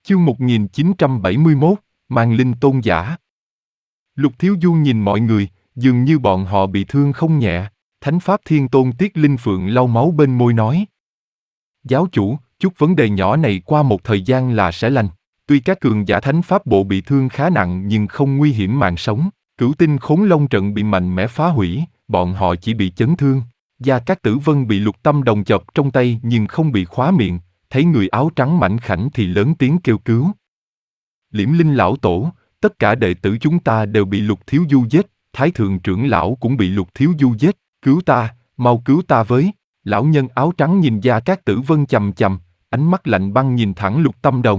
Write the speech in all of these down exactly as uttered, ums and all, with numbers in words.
Chương một nghìn chín trăm bảy mươi mốt, Màn Linh Tôn Giả. Lục Thiếu Du nhìn mọi người, dường như bọn họ bị thương không nhẹ. Thánh Pháp Thiên Tôn Tiết Linh Phượng lau máu bên môi nói: Giáo chủ, chút vấn đề nhỏ này qua một thời gian là sẽ lành. Tuy các cường giả Thánh Pháp Bộ bị thương khá nặng nhưng không nguy hiểm mạng sống. Cửu Tinh Khốn Long Trận bị mạnh mẽ phá hủy, bọn họ chỉ bị chấn thương. Gia Cát Tử Vân bị Lục Tâm Đồng chộp trong tay nhưng không bị khóa miệng, thấy người áo trắng mảnh khảnh thì lớn tiếng kêu cứu. Liễm Linh lão tổ, tất cả đệ tử chúng ta đều bị Lục Thiếu Du giết, Thái Thượng trưởng lão cũng bị Lục Thiếu Du giết, cứu ta, mau cứu ta với. Lão nhân áo trắng nhìn Gia Cát Tử Vân chằm chằm, ánh mắt lạnh băng nhìn thẳng Lục Tâm Đồng.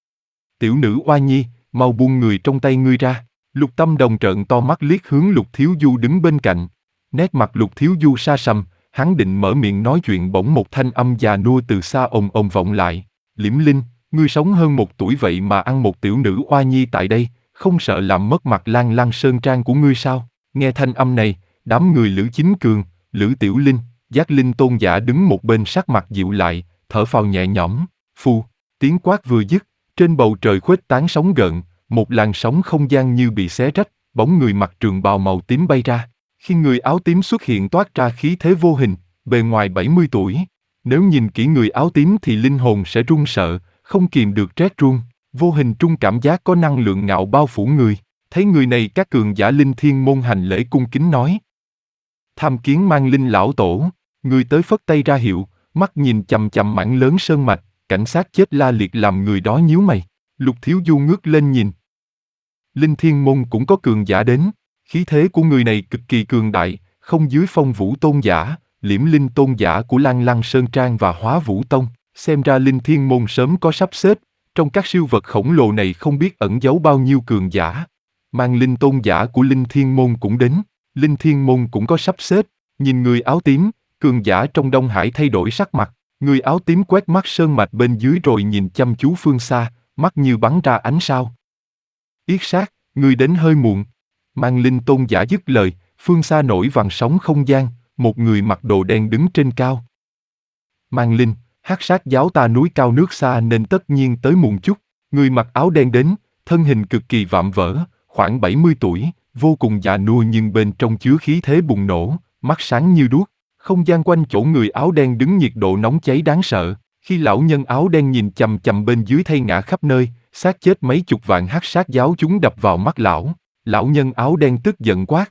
Tiểu nữ Oa Nhi, mau buông người trong tay ngươi ra. Lục Tâm Đồng trợn to mắt liếc hướng Lục Thiếu Du đứng bên cạnh. Nét mặt Lục Thiếu Du sa sầm, hắn định mở miệng nói chuyện bỗng một thanh âm già nua từ xa ồm ồm vọng lại. Liễm Linh, ngươi sống hơn một tuổi vậy mà ăn một tiểu nữ Oa Nhi tại đây, không sợ làm mất mặt Lan Lăng Sơn Trang của ngươi sao? Nghe thanh âm này, đám người Lữ Chính Cường, Lữ Tiểu Linh, Giác Linh Tôn Giả đứng một bên sắc mặt dịu lại, thở phào nhẹ nhõm. Phu, tiếng quát vừa dứt, trên bầu trời khuếch tán sóng gợn, một làn sóng không gian như bị xé rách, bóng người mặc trường bào màu tím bay ra. Khi người áo tím xuất hiện toát ra khí thế vô hình, bề ngoài bảy mươi tuổi. Nếu nhìn kỹ người áo tím thì linh hồn sẽ run sợ, không kìm được rét run. Vô hình trung cảm giác có năng lượng ngạo bao phủ người. Thấy người này các cường giả linh thiên môn hành lễ cung kính nói: Tham kiến Mang Linh lão tổ. Người tới phất tay ra hiệu, mắt nhìn chằm chằm mảng lớn sơn mạch, cảnh sát chết la liệt làm người đó nhíu mày. Lục Thiếu Du ngước lên nhìn. Linh thiên môn cũng có cường giả đến. Khí thế của người này cực kỳ cường đại, không dưới Phong Vũ Tôn Giả, Liễm Linh Tôn Giả của Lan Lăng Sơn Trang và Hóa Vũ Tông. Xem ra Linh Thiên Môn sớm có sắp xếp, trong các siêu vật khổng lồ này không biết ẩn giấu bao nhiêu cường giả. Mang Linh Tôn Giả của Linh Thiên Môn cũng đến, Linh Thiên Môn cũng có sắp xếp. Nhìn người áo tím, cường giả trong Đông Hải thay đổi sắc mặt. Người áo tím quét mắt sơn mạch bên dưới rồi nhìn chăm chú phương xa, mắt như bắn ra ánh sao. Yết Sát, ngươi đến hơi muộn. Mang Linh Tôn Giả dứt lời, phương xa nổi vằn sóng không gian, một người mặc đồ đen đứng trên cao. Mang Linh, Hắc Sát giáo ta núi cao nước xa nên tất nhiên tới muộn chút. Người mặc áo đen đến, thân hình cực kỳ vạm vỡ, khoảng bảy mươi tuổi, vô cùng già nua nhưng bên trong chứa khí thế bùng nổ, mắt sáng như đuốc. Không gian quanh chỗ người áo đen đứng nhiệt độ nóng cháy đáng sợ. Khi lão nhân áo đen nhìn chằm chằm bên dưới thay ngã khắp nơi, xác chết mấy chục vạn Hắc Sát giáo chúng đập vào mắt lão. Lão nhân áo đen tức giận quát: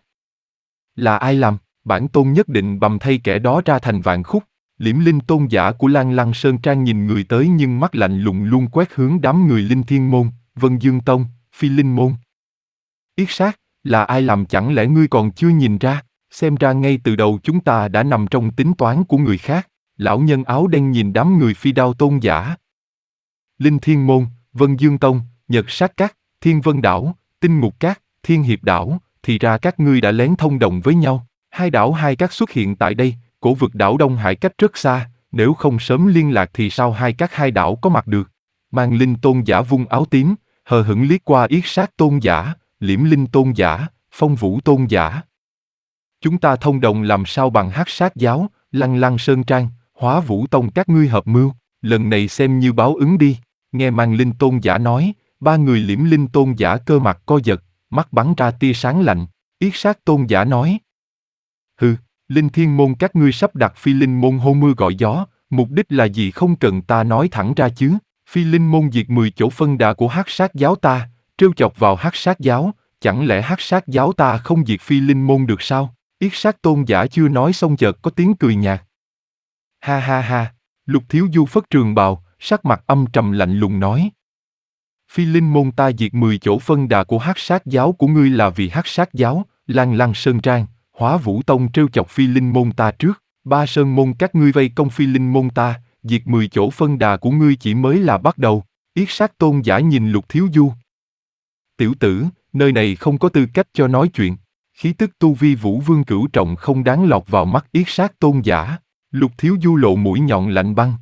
Là ai làm? Bản tôn nhất định bầm thay kẻ đó ra thành vạn khúc. Liễm Linh Tôn Giả của Lan Lăng Sơn Trang nhìn người tới nhưng mắt lạnh lùng luôn quét hướng đám người Linh Thiên Môn, Vân Dương Tông, Phi Linh Môn. Yết Sát, là ai làm chẳng lẽ ngươi còn chưa nhìn ra? Xem ra ngay từ đầu chúng ta đã nằm trong tính toán của người khác. Lão nhân áo đen nhìn đám người Phi Đao Tôn Giả, Linh Thiên Môn, Vân Dương Tông, Nhật Sát Các, Thiên Vân Đảo, Tinh Ngục Các, Thiên Hiệp Đảo, thì ra các ngươi đã lén thông đồng với nhau. Hai đảo hai các xuất hiện tại đây, cổ vực đảo Đông Hải cách rất xa, nếu không sớm liên lạc thì sao hai các hai đảo có mặt được. Mang Linh Tôn Giả vung áo tím, hờ hững liếc qua Yết Sát Tôn Giả, Liễm Linh Tôn Giả, Phong Vũ Tôn Giả. Chúng ta thông đồng làm sao bằng Hắc Sát giáo, Lăng Lăng Sơn Trang, Hóa Vũ Tông các ngươi hợp mưu, lần này xem như báo ứng đi. Nghe Mang Linh Tôn Giả nói, ba người Liễm Linh Tôn Giả cơ mặt co giật, mắt bắn ra tia sáng lạnh. Yết Sát Tôn Giả nói: Hừ, Linh Thiên Môn các ngươi sắp đặt Phi Linh Môn hô mưa gọi gió, mục đích là gì không cần ta nói thẳng ra chứ? Phi Linh Môn diệt mười chỗ phân đà của Hắc Sát giáo ta, trêu chọc vào Hắc Sát giáo, chẳng lẽ Hắc Sát giáo ta không diệt Phi Linh Môn được sao? Yết Sát Tôn Giả chưa nói xong chợt có tiếng cười nhạt. Ha ha ha, Lục Thiếu Du phất trường bào, sắc mặt âm trầm lạnh lùng nói: Phi Linh Môn ta diệt mười chỗ phân đà của Hắc Sát giáo của ngươi là vì Hắc Sát giáo, Lan Lăng Sơn Trang, Hóa Vũ Tông trêu chọc Phi Linh Môn ta trước, ba sơn môn các ngươi vây công Phi Linh Môn ta, diệt mười chỗ phân đà của ngươi chỉ mới là bắt đầu. Yết Sát Tôn Giả nhìn Lục Thiếu Du. Tiểu tử, nơi này không có tư cách cho nói chuyện. Khí tức tu vi Vũ Vương cửu trọng không đáng lọt vào mắt Yết Sát Tôn Giả. Lục Thiếu Du lộ mũi nhọn lạnh băng.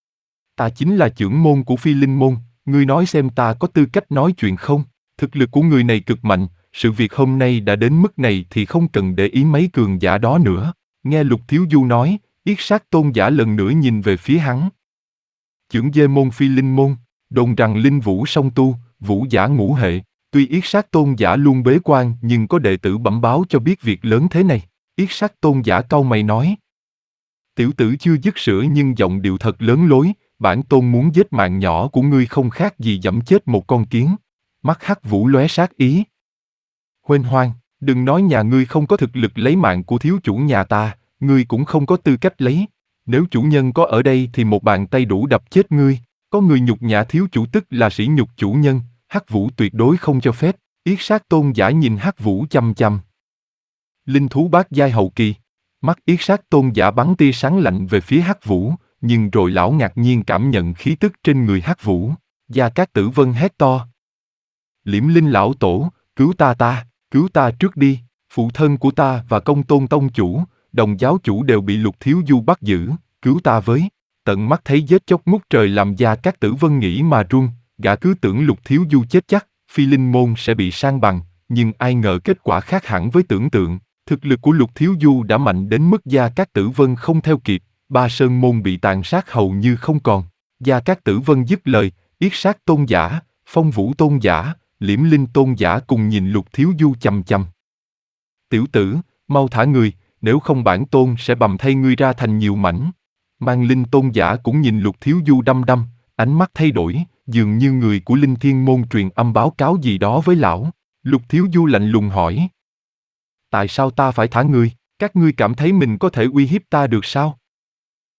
Ta chính là trưởng môn của Phi Linh Môn, ngươi nói xem ta có tư cách nói chuyện không? Thực lực của người này cực mạnh, sự việc hôm nay đã đến mức này thì không cần để ý mấy cường giả đó nữa. Nghe Lục Thiếu Du nói, Yết Sát Tôn Giả lần nữa nhìn về phía hắn. Chưởng Dê Môn Phi Linh Môn, Đồn rằng linh vũ song tu, vũ giả ngũ hệ. Tuy Yết Sát Tôn giả luôn bế quan nhưng có đệ tử bẩm báo cho biết việc lớn thế này. Yết Sát Tôn giả cau mày nói. Tiểu tử chưa dứt sữa nhưng giọng điệu thật lớn lối, bản tôn muốn giết mạng nhỏ của ngươi không khác gì giẫm chết một con kiến. Mắt Hắc Vũ lóe sát ý. Huênh hoang, đừng nói nhà ngươi không có thực lực lấy mạng của thiếu chủ nhà ta, ngươi cũng không có tư cách lấy. Nếu chủ nhân có ở đây thì một bàn tay đủ đập chết ngươi. Có người nhục nhã thiếu chủ tức là sỉ nhục chủ nhân, Hắc Vũ tuyệt đối không cho phép. Yết Sát Tôn giả nhìn Hắc Vũ chăm chăm. Linh thú bát giai hậu kỳ. Mắt Yết Sát Tôn giả bắn tia sáng lạnh về phía Hắc Vũ, nhưng rồi lão ngạc nhiên cảm nhận khí tức trên người Hắc Vũ. Gia Cát Tử Vân hét to. Liễm Linh lão tổ, cứu ta ta, cứu ta trước đi, phụ thân của ta và Công Tôn tông chủ, Đồng giáo chủ đều bị Lục Thiếu Du bắt giữ, cứu ta với. Tận mắt thấy giết chóc ngút trời làm Gia Cát Tử Vân nghĩ mà run, gã cứ tưởng Lục Thiếu Du chết chắc, Phi Linh môn sẽ bị san bằng, nhưng ai ngờ kết quả khác hẳn với tưởng tượng. Thực lực của Lục Thiếu Du đã mạnh đến mức Gia Cát Tử Vân không theo kịp, Ba Sơn môn bị tàn sát hầu như không còn. Gia Cát Tử Vân dứt lời, Yết Sát Tôn giả, Phong Vũ Tôn giả, Liễm Linh Tôn giả cùng nhìn Lục Thiếu Du chằm chằm. Tiểu tử, mau thả người, nếu không bản tôn sẽ bầm thay ngươi ra thành nhiều mảnh. Mang Linh Tôn giả cũng nhìn Lục Thiếu Du đăm đăm, ánh mắt thay đổi, dường như người của Linh Thiên môn truyền âm báo cáo gì đó với lão. Lục Thiếu Du lạnh lùng hỏi. Tại sao ta phải thả ngươi? Các ngươi cảm thấy mình có thể uy hiếp ta được sao?